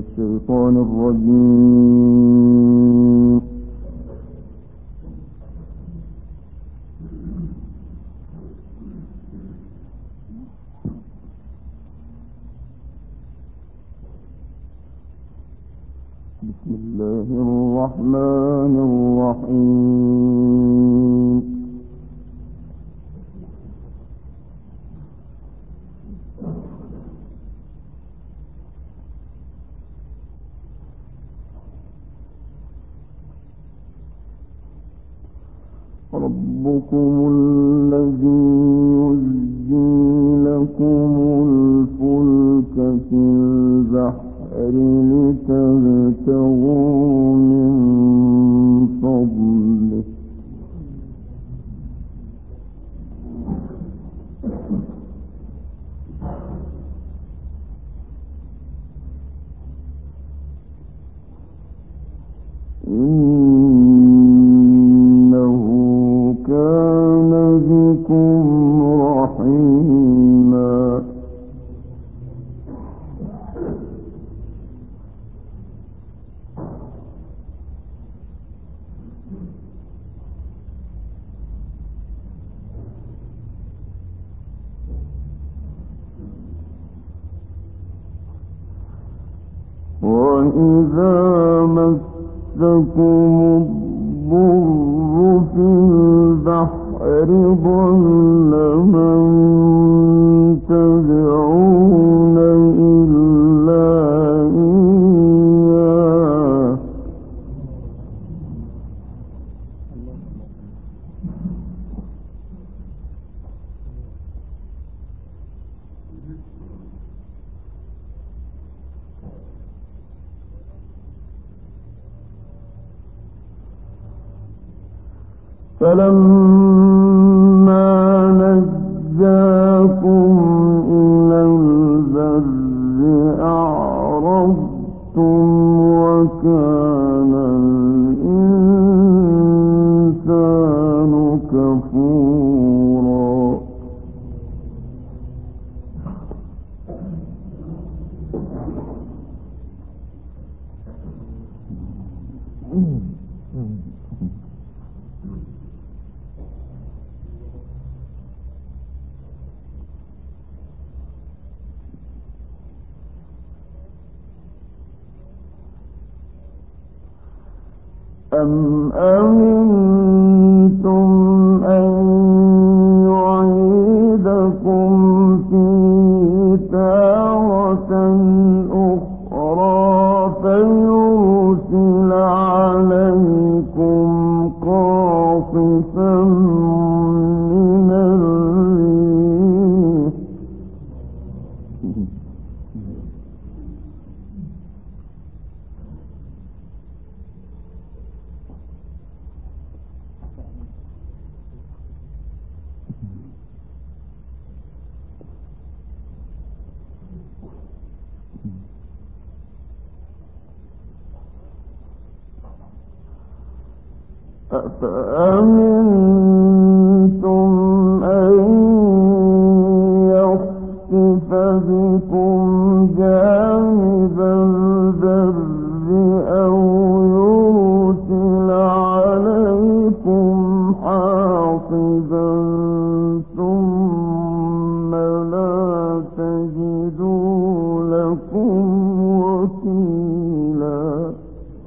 الشيطان الرجيم. بسم الله الرحمن الرحيم. ربكم الذي يزجي لكم الفلك في البحر لتبتغوا من فضله إنه كان بكم رحيما. وإذا مسكم الضر في البحر ضل من تدعون إلا إياه فلما نجاكم إلى البر أعرضتم وكان الإنسان كفورا. أم أمنتم أن يعيدكم فيه تارة أخرى فيرسل عليكم قاصفا من الريح أفأمنتم أن يخسف بكم جانب البر أو يرسل عليكم حاصبا ثم لا تجدوا لكم وكيلا.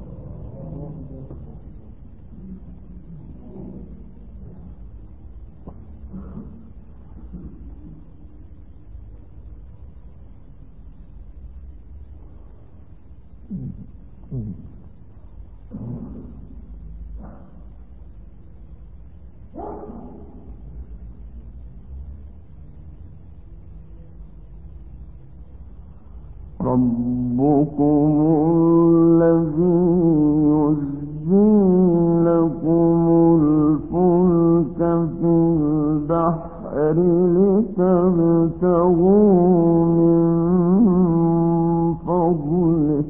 ربكم الذي يزجي لكم الفلك في البحر لتبتغوا من فضله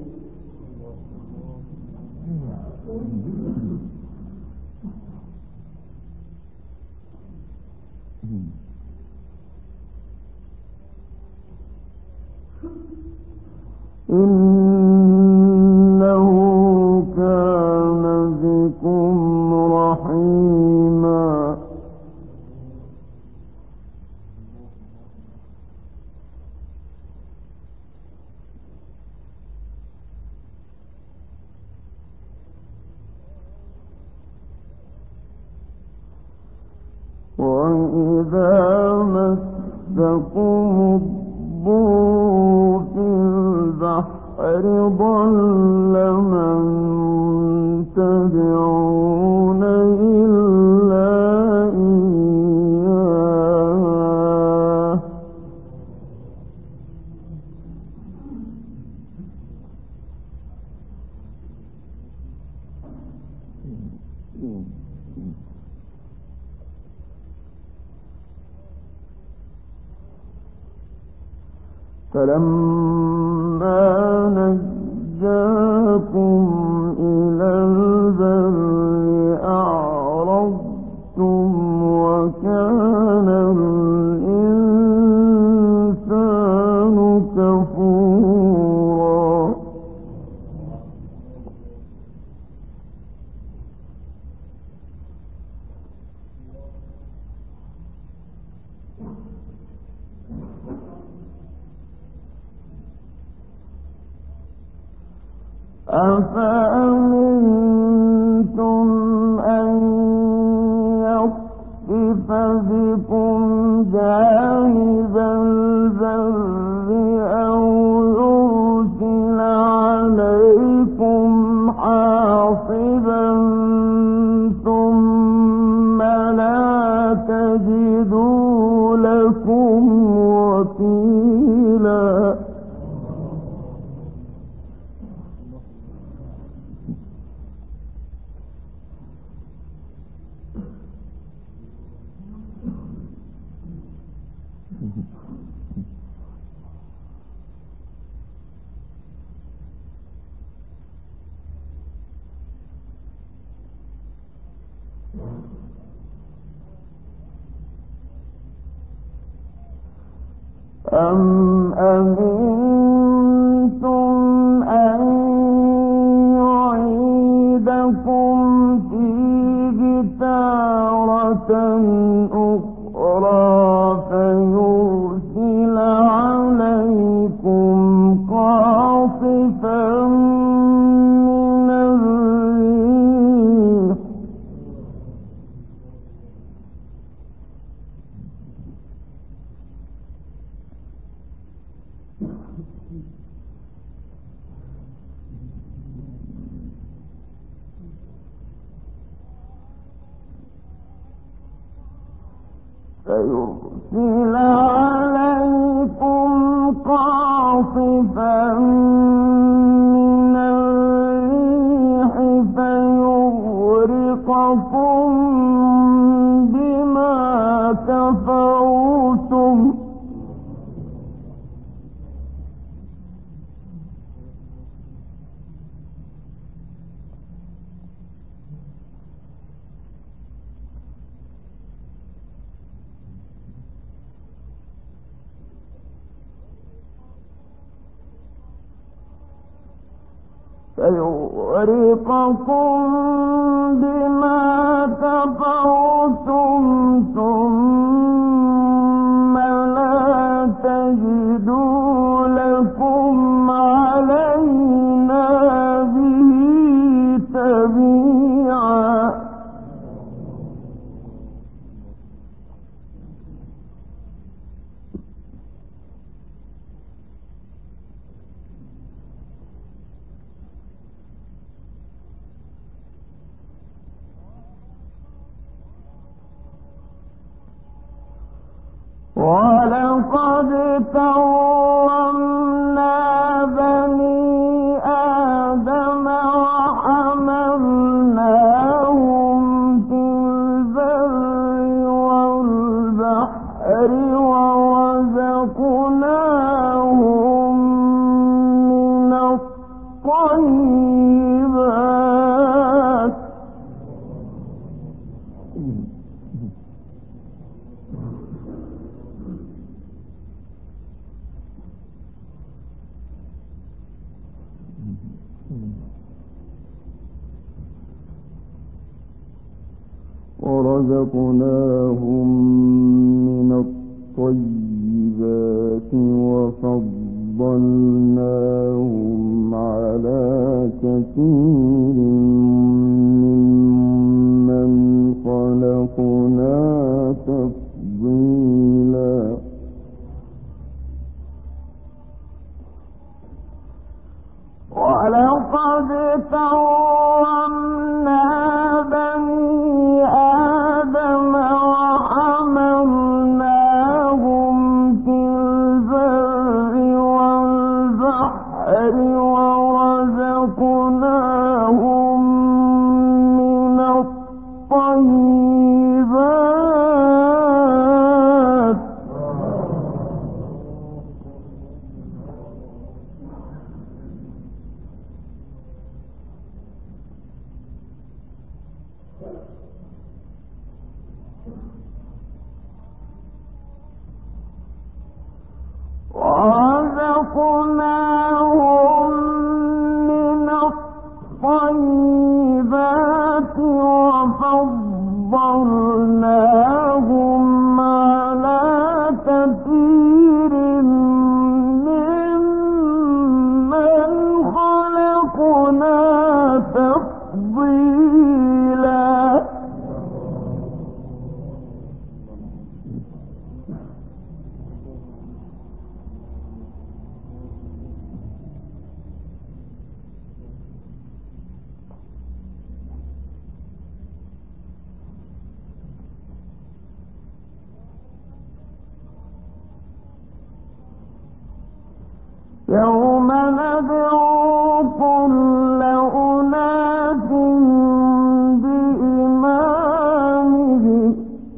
إن إذا مسكم الضر في البحر ضل من تدعون إلا إياه فلما نجاكم إلى البر أعرضتم وكان الإنسان كفورا أفأمنتم أن يخسف بكم جانب البر أو يرسل عليكم حاصبا ثم لا تجدوا لكم وكيلا أم أمنتم أن يعيدكم فيه تارة أخرى فيرسل عليكم قاصفا من الريح فيرسل عليكم قاصفا من الريح فيغرقكم بما كفرتم ثم لا تجدوا لكم علينا به تبيعا ولقد كرمنا بني آدم وحملناهم في البر والبحر ورزقناهم من الطيبات وفضلناهم على كثير ممن خلقنا تفضيلا ولقد كرمنا بني آدم وحملناهم في البر والبحر ورزقناهم من الطيبات وفضلناهم على كثير ممن خلقنا تفضيلا يوم ندعو كل أناس بإمامهم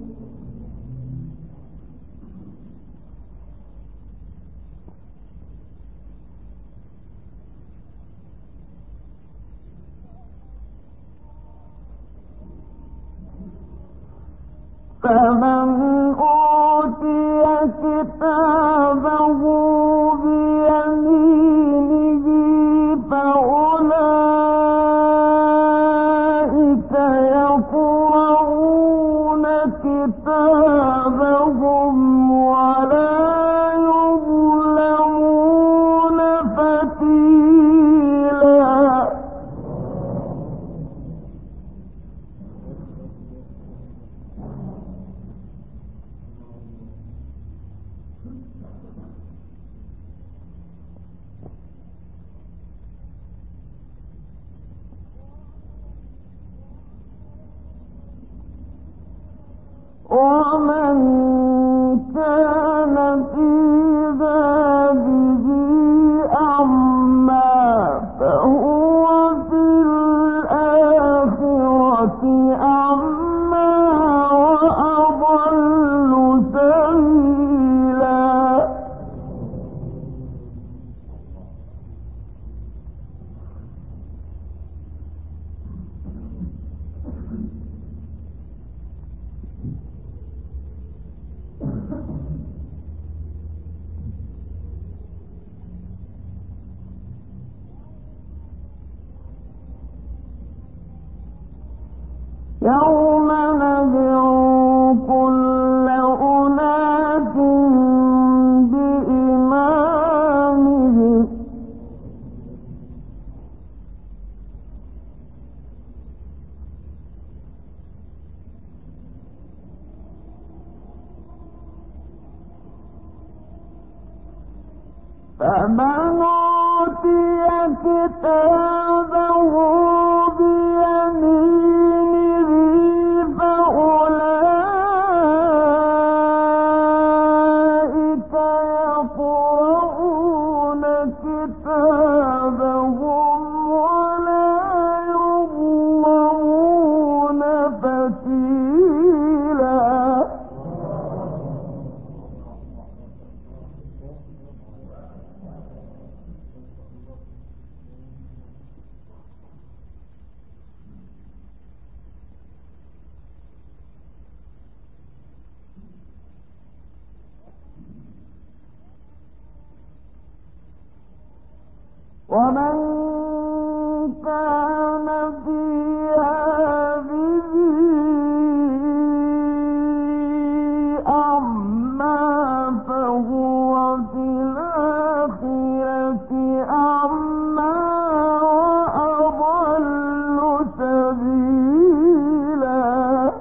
فمن أوتي كتابه بيمينه فأولئك يقرؤون كتابهم ولا يظلمون فتيلا ومن كان في هذه أعمى فهو في الآخرة أعمى وأضل سبيلا يوم ندعو كل أناس بإمامهم فمن أوتي كتابه بيمينه فأولئك يقرؤون كتابهم ولا يظلمون فتيلا ومن كان في هذه أعمى فهو في الآخرة أعمى وأضل سبيلا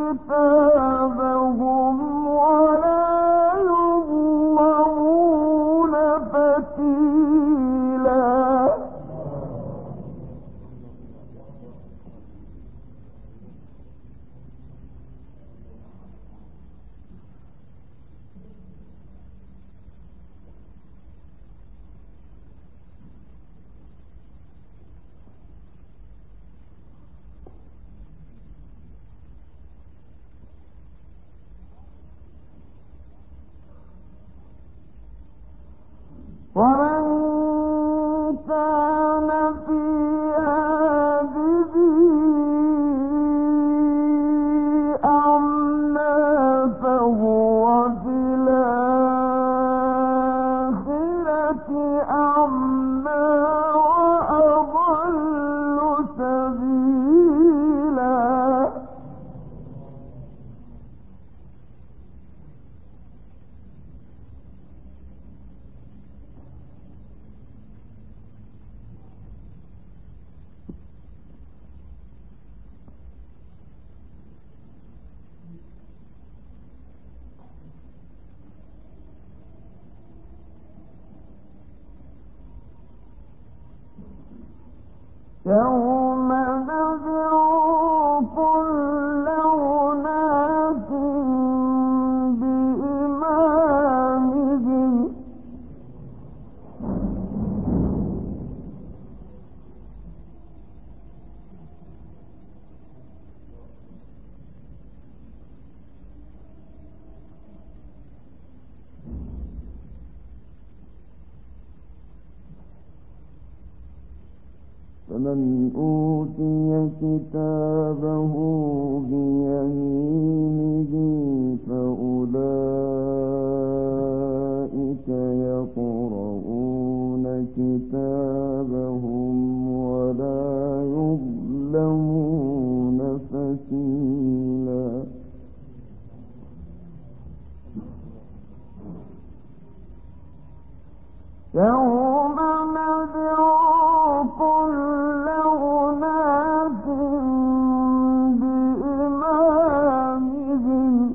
كتابهم ولا يظلمون فتيلا. ومن كان في هذه أعمى فهو في الآخرة أعمى وأضل سبيلا. يوم ندعو كل أناس بإمامهم فمن أوتي كتابه بيمينه فأولئك يقرؤون كتابهم ولا يظلمون فتيلا. يوم ندعو كل أناس بإمامهم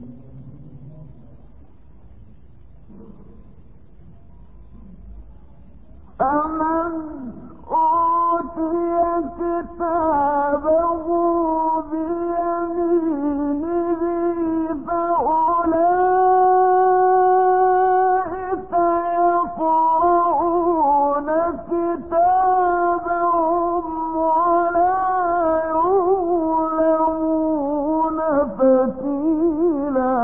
فمن أوتي كتابه بيمينه فأولئك يقرؤون كتابهم ولا يظلمون فتيلا.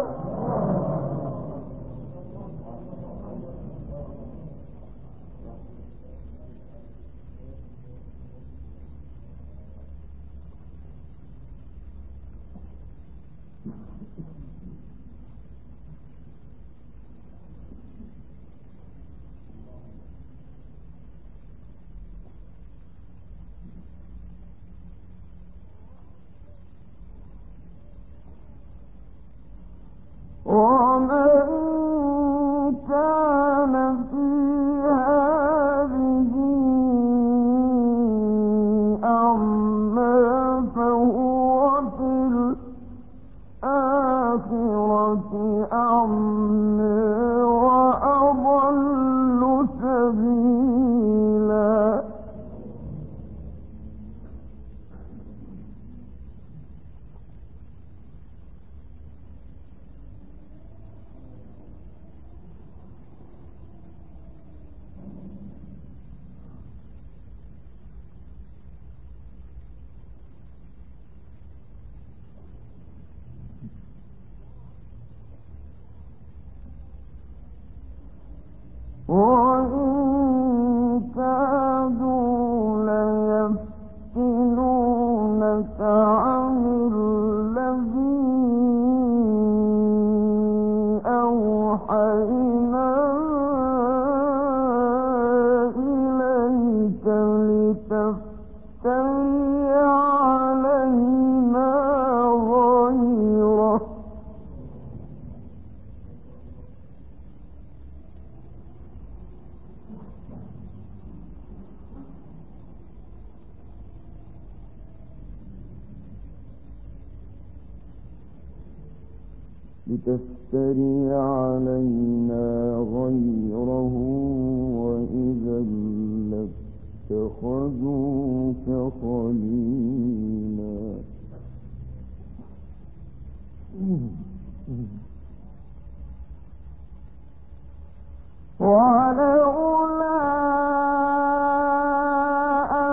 ومن كان في هذه أعمى فهو في الآخرة أعمى وأضل سبيلا. وإن كادوا ليفتنونك عن الذي أوحينا إليك لتفتري علينا غيره لتفتري علينا غيره وإذا لاتخذوك خليلا. ولولا أن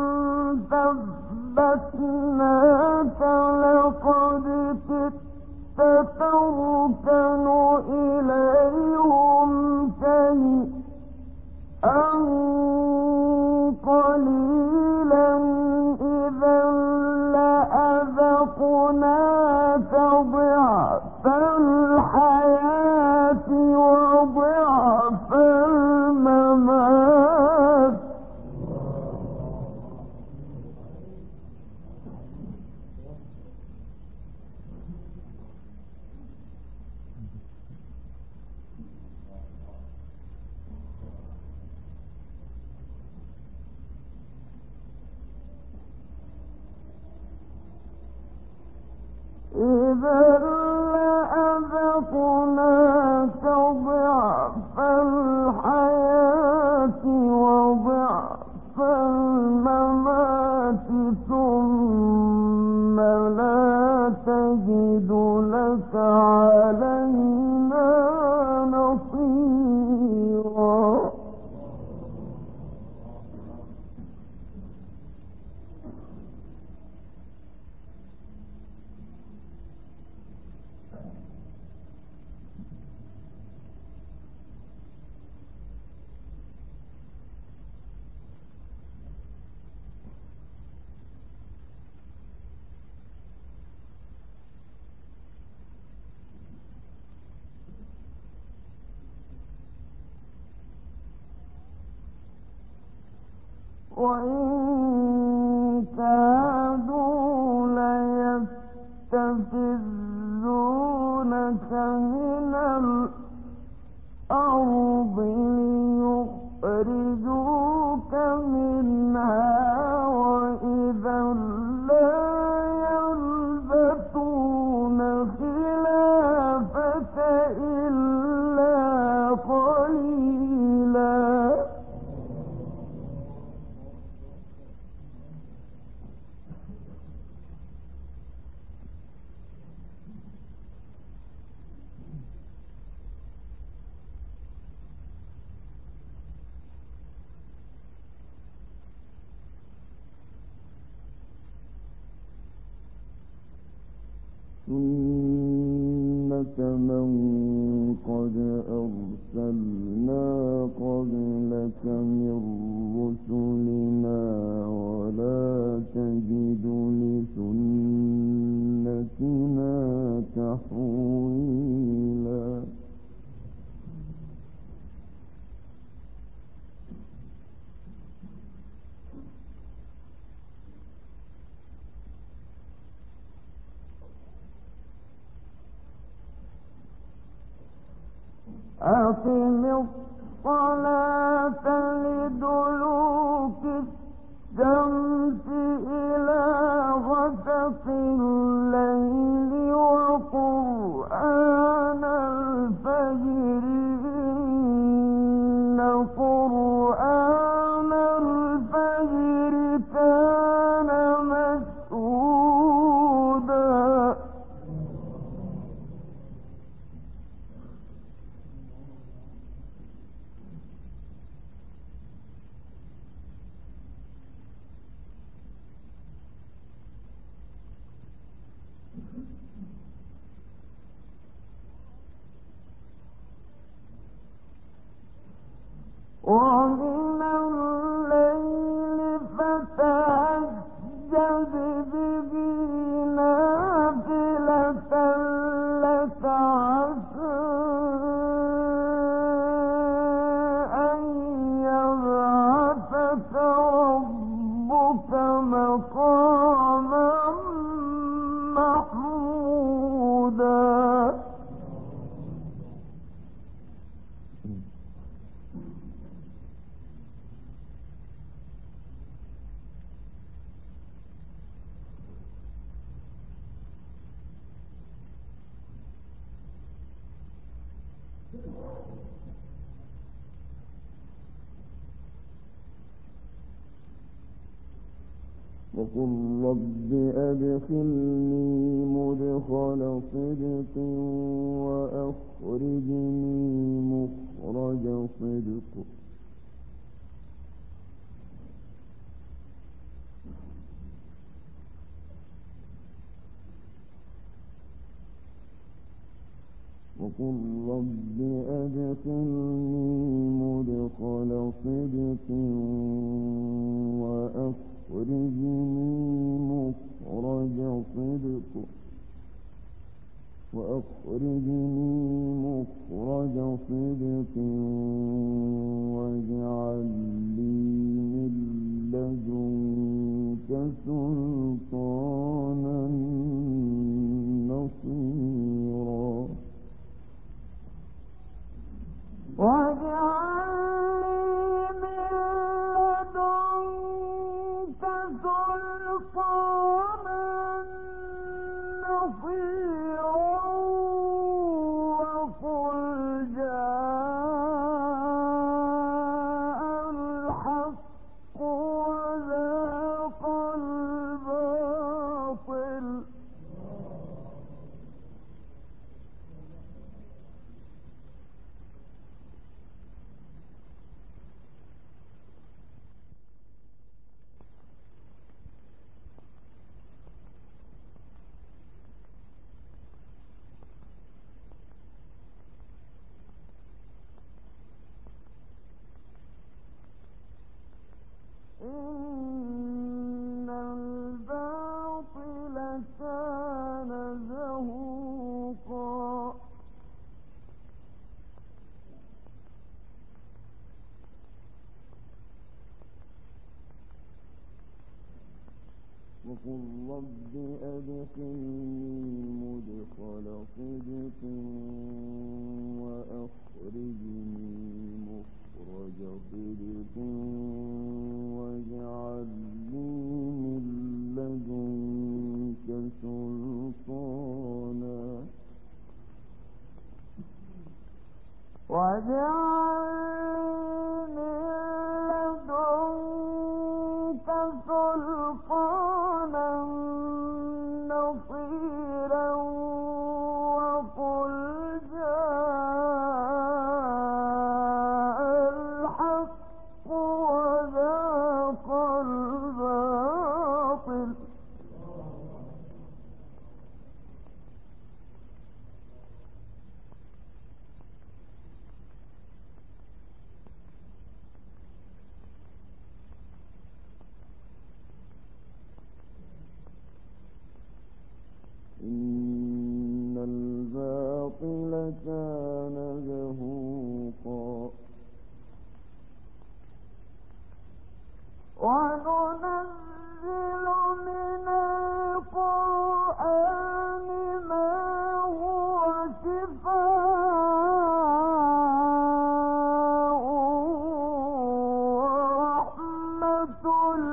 ثبتناك لقد كدت تركن إليهم شيئا قليلا إذا لأذقناك ضعف الحياة وضعف الممات. إذا لأذقناك ضعف الحياة وضعف الممات ثم لا تجد لك علينا نصيرا. وإن كادوا ليستفزونك من الأرض ليخرجوك منها وإذا لا يلبثون خلافك إلا قليلا. سنة من قد أرسلنا قبلك من رسلنا ولا تجد لسنتنا تحويلا. أقم الصلاة لدلوك الشمس إلى غسق الليل وقرآن الفجر إن قرآن الفجر كان مشهودا. ومن الليل فتهجد به نافلة لك عسى أن يبعثك ربك مقاما محمودا. وقل رب أدخلني مدخل صدق وأخرجني مخرج صدق وقل رب أدخلني مدخل صدق وأخرجني مخرج صدق واجعل لي من لدنك سلطانا نصيرا إن الباطل كان زهوقا وقل رب أدخلني مدخل صدق وأخرجني مخرج صدق واجعل لي من لدنك سلطانا نصيرا وقل جاء الحق وذاق الباطل إن الباطل كان زهوقا وننزل من القرآن ما هو شفاء ورحمة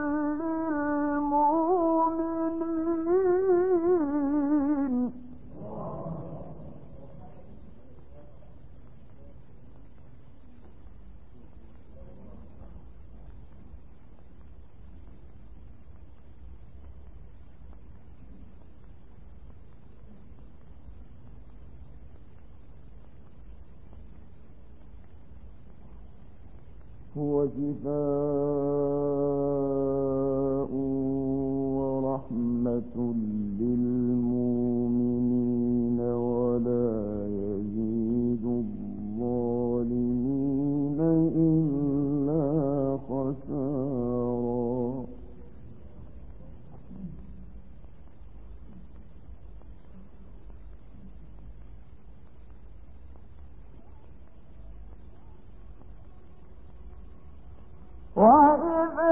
للمؤمنين هو شفاء ورحمة للمؤمنين ولا يزيد الظالمين إلا خسارا وإذا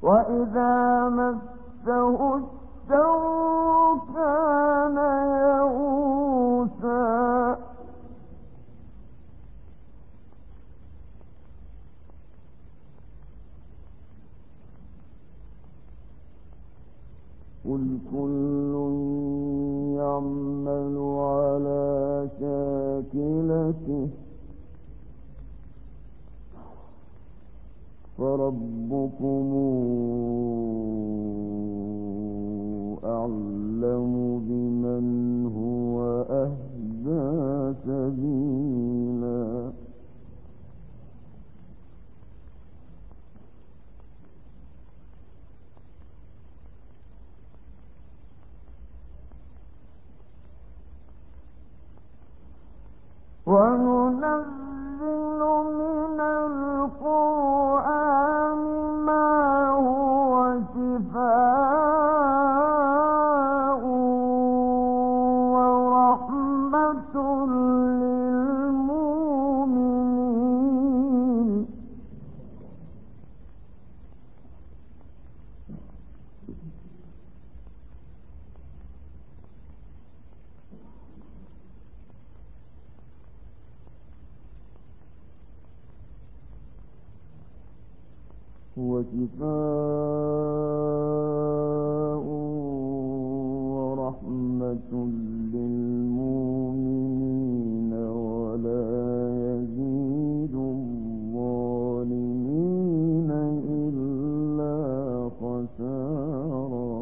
وإذا مسه الشر كان يئوسا قل كل يعمل على شاكلته فربكم أعلم بمن هو أهدى سبيلا وننزل من القرآن ما هو شفاء ورحمة للمؤمنين وشفاء ورحمة للمؤمنين ولا يزيد الظالمين إلا خسارا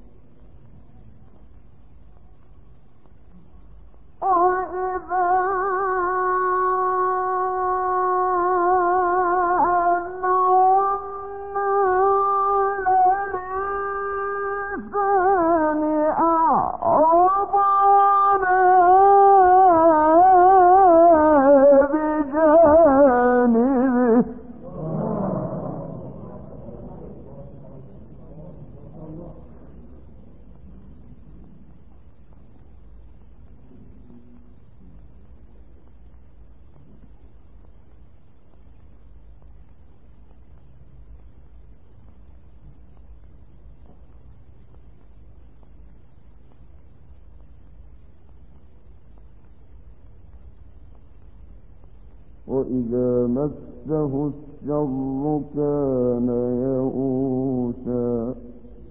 وإذا مسه الشر كان يئوسا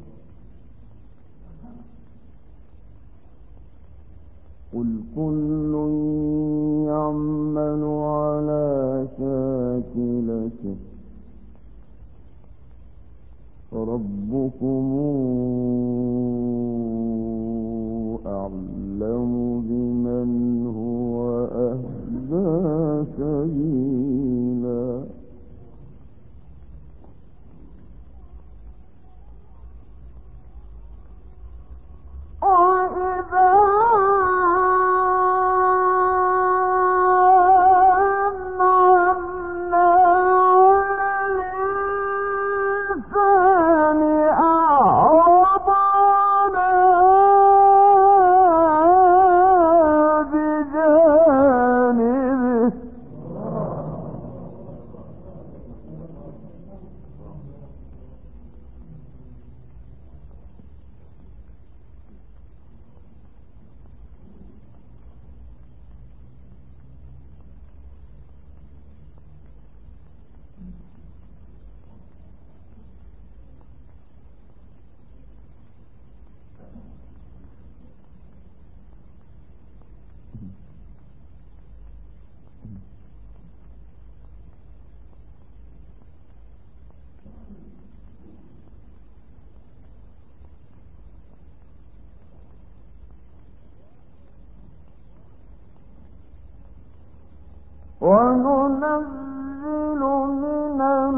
قل كل يعمل على شاكلته فربكم أعلم بمن هو أهدى سبيلا وننزل من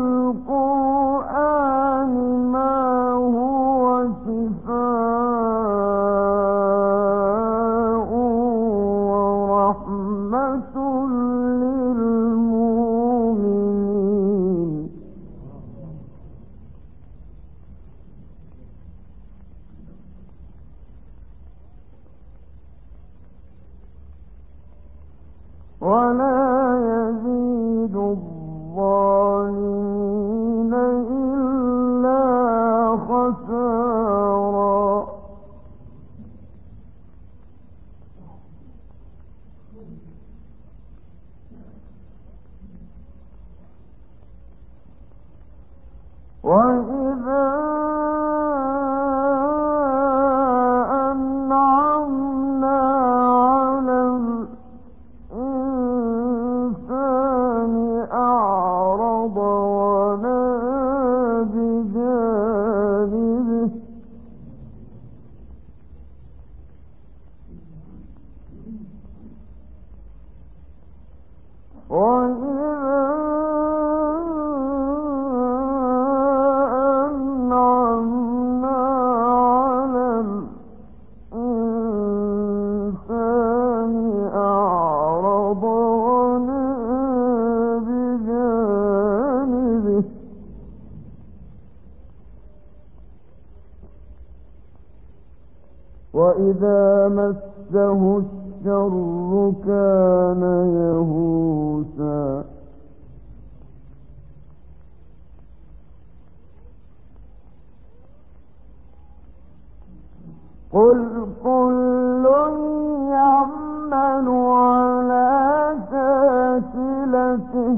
القرآن ما هو شفاء ورحمة للمؤمنين ولا يزيد الظالمين إلا وإذا مسه الشر كان يئوسا قل كل يعمل على شاكلته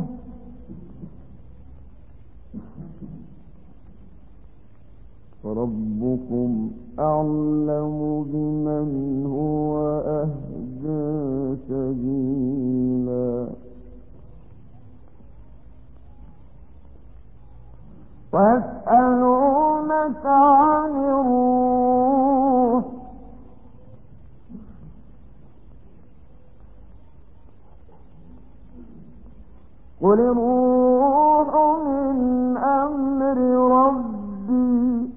فربكم أعلم بمن هو أهدى سبيلا ويسألونك عن الروح قل الروح من أمر ربي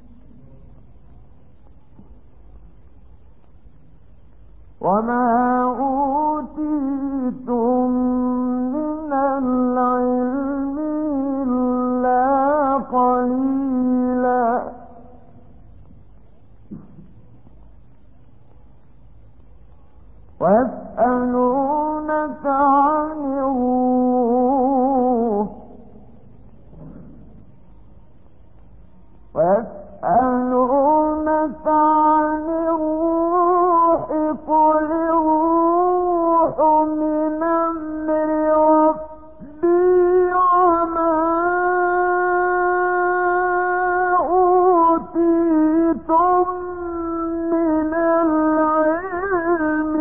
وما أوتيتم من العلم إلا قليلا ويسألونك عن الروح ويسألونك عن الروح قل الروح من أمر ربي وما أوتيتم من العلم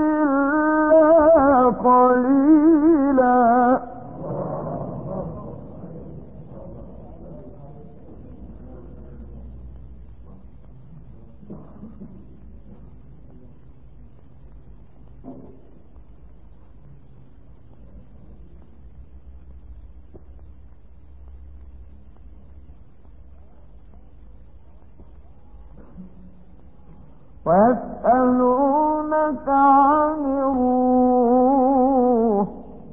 إلا قليلا ويسألونك عن الروح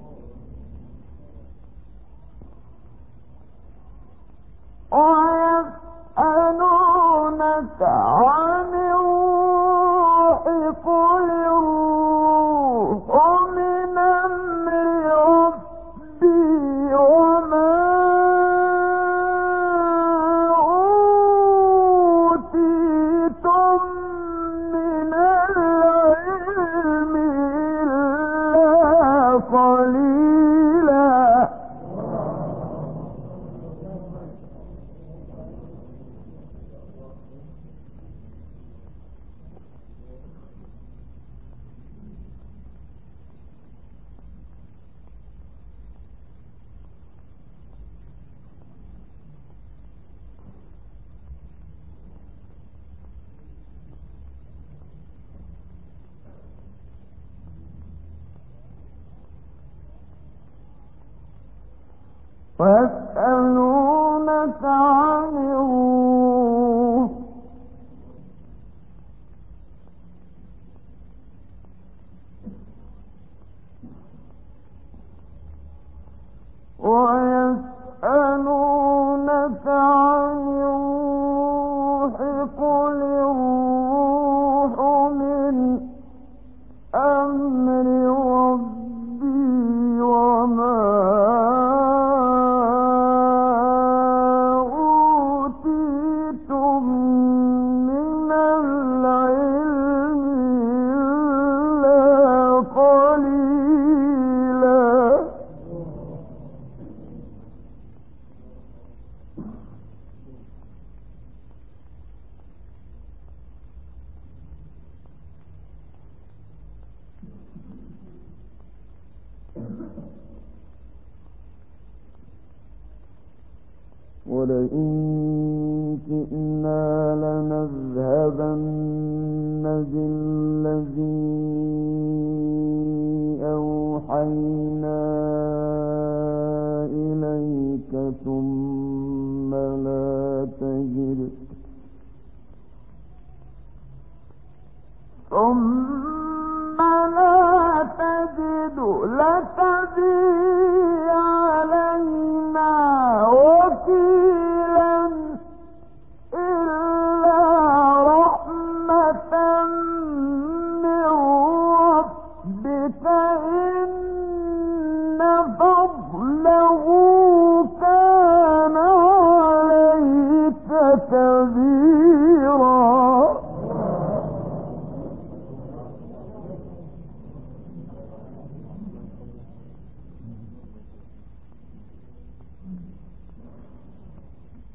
ويسألونك عن الروح قل الروح من أمر ربي وما أوتيتم من العلم إلا قليلا ويسألونك عن الروح ويسألونك عن الروح قل الروح من أمر ربي وما ولئن شئنا لنذهبن بالذي أوحينا إليك ثم لا تجد لك به علينا وكيلا إلا رحمة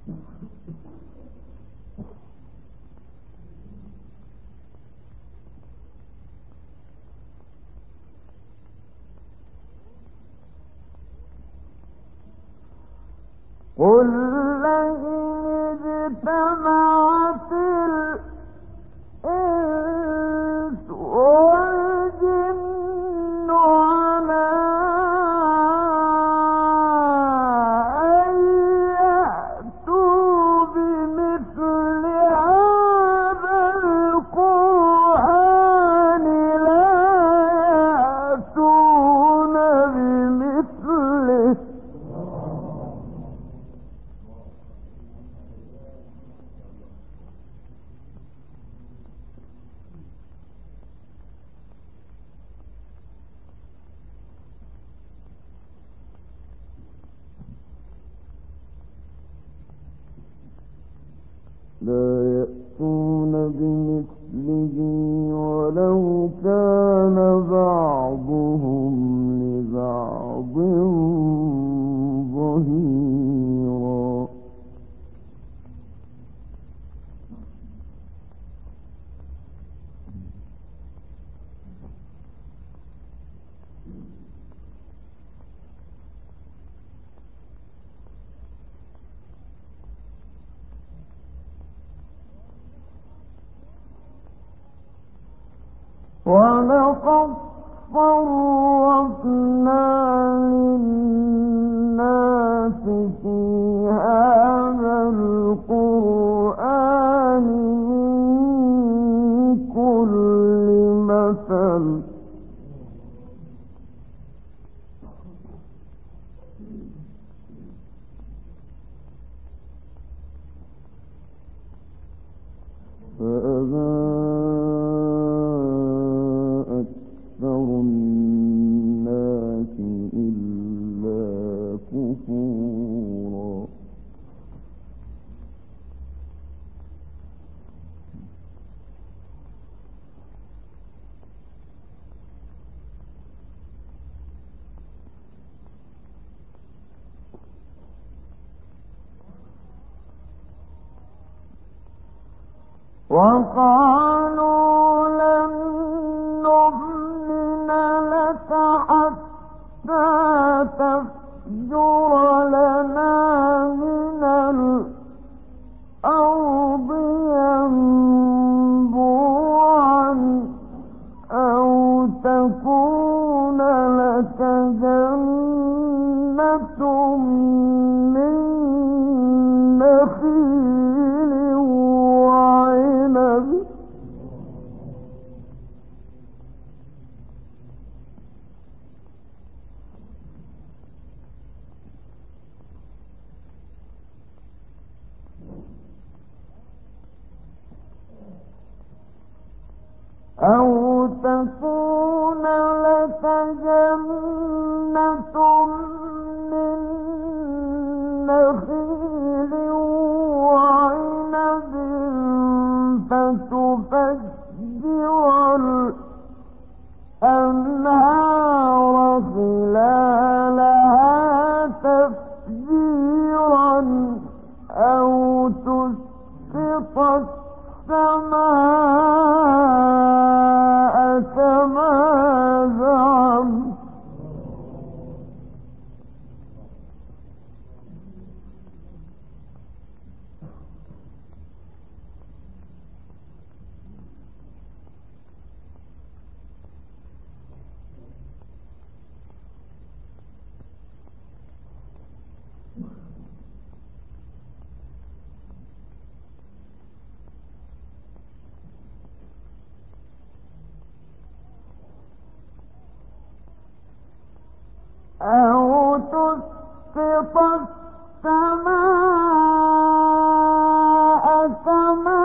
قل لئن اجتمعت الإنس والجن على أن يأتوا بمثل هذا القرآن لا يأتون بمثله ولو كان بعضهم لبعض ظهيرا ولقد صرفنا للناس في هذا القرآن من كل مثل فأبى أكثر الناس إلا كفورا وقالوا لن نؤمن لك حتى تفجر لنا من الأرض ينبوعا أو تكون لك جنة من نخيل وعنب أو تكون لك جنة من نخيل وعنب فتفجر الأنهار خلالها تفجيرا أو تسقط السماء كما زعمت أو تسقط السماء كما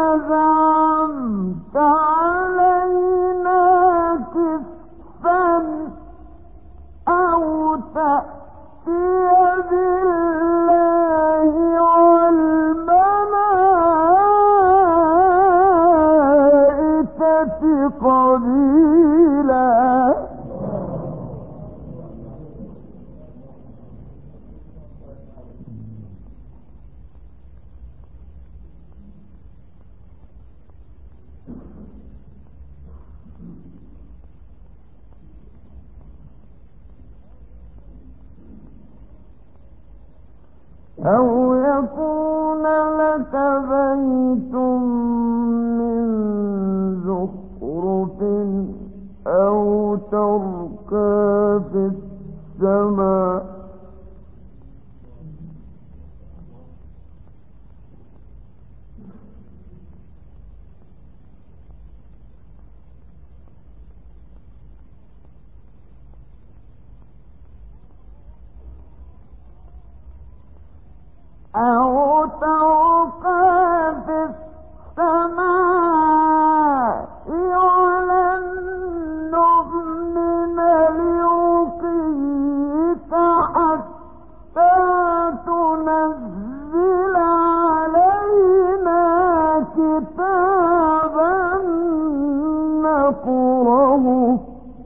زعمت علينا كسفا أو تأتي بالله والملائكة قبيلا أو يكون لك بيت من زخرف أو ترقى في السماء أو ترقى في السماء ولن نؤمن لرقيك حتى تنزل علينا كتابا نقرأه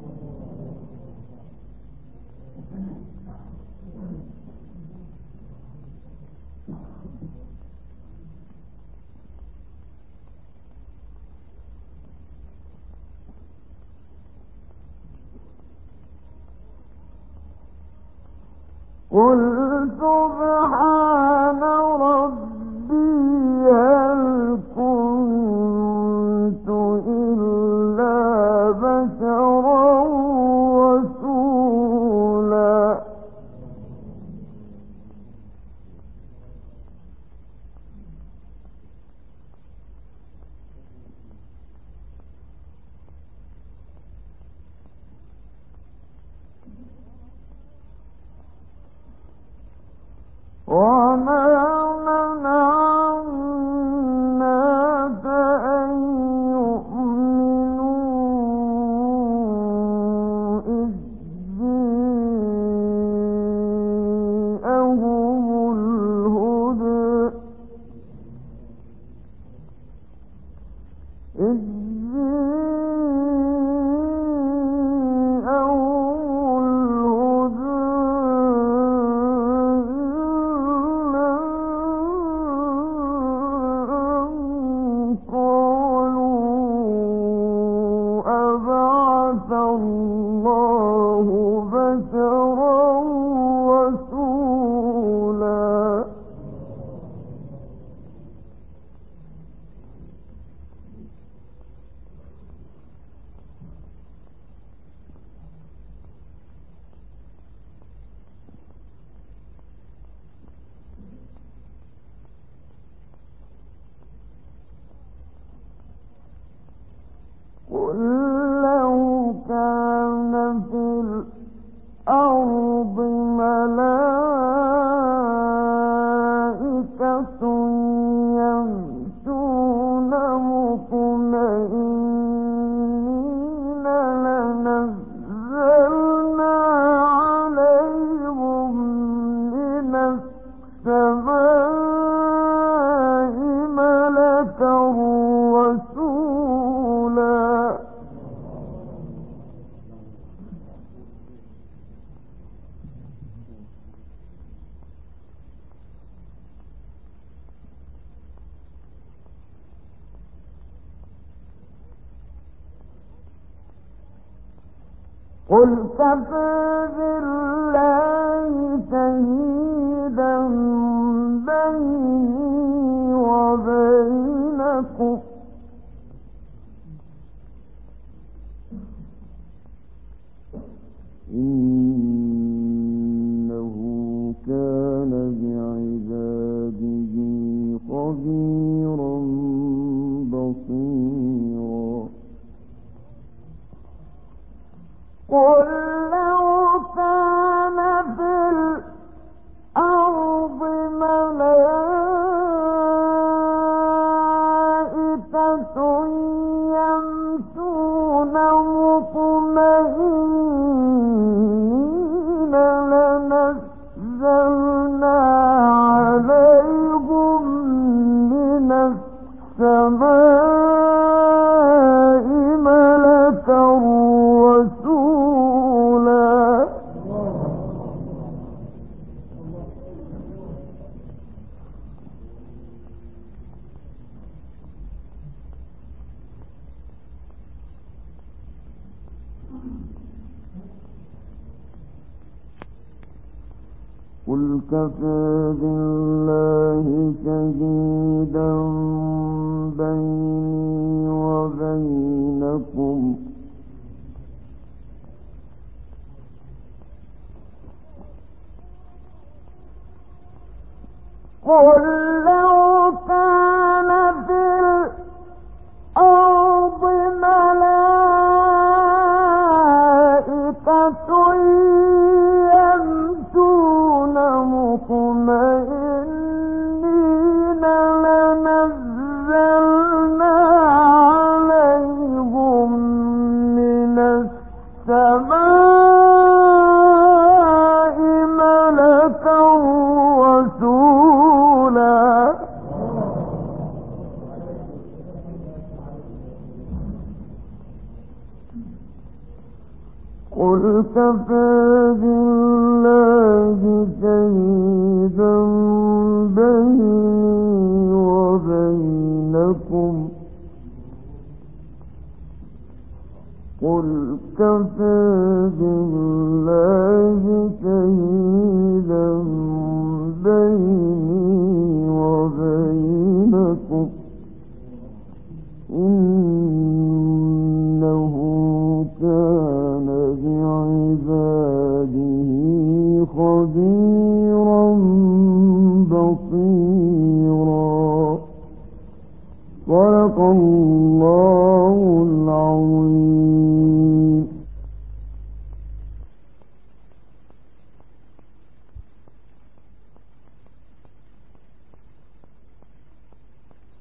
قل سبحان ربي هل كنت إلا بشرا رسولا وما منع الناس أن يؤمنوا إذ جاءهم الهدى الله بشرا رسولا قل لو كان في الأرض ملائكة يمشون مطمئنين لنزلنا عليهم من السماء ملكا رسولا قل كفى بالله شهيدا بيني وبينكم إنه كان بعباده خبيرا بصيرا قل لو كان في الأرض ملائكة يمشون مطمئنين لنزلنا عليهم من السماء ملكا رسولا قل كفى بالله قل لو كان في الأرض ملائكة يمشون مطمئنين لنزلنا عليهم من السماء ملكا رسولا. قل كفى بالله شهيدا بيني وبينكم قل كفى بالله شهيدا بيني وبينكم إنه كان بعباده خبيرا بصيرا. صدق الله العظيم.